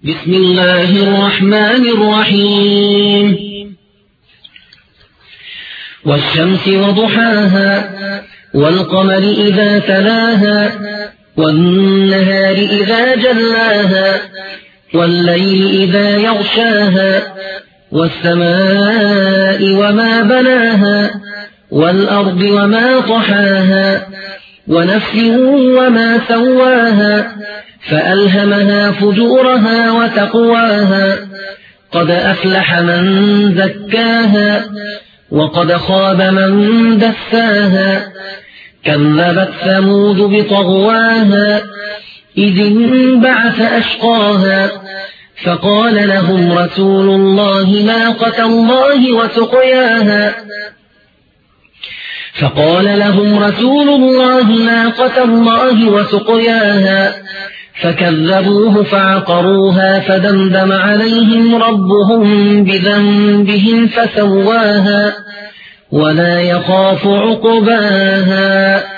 بسم الله الرحمن الرحيم والشمس وضحاها والقمر إذا تلاها والنهار إذا جلاها والليل إذا يغشاها والسماء وما بناها والأرض وما طحاها ونفس وما سواها فألهمها فجورها وتقواها قد أفلح من زكاها وقد خاب من دساها كذبت ثمود بطغواها إذ انبعث أشقاها فقال لهم رسول الله ناقة الله وسقياها فكذبوه فعقروها فدمدم عليهم ربهم بذنبهم فسواها ولا يخاف عقباها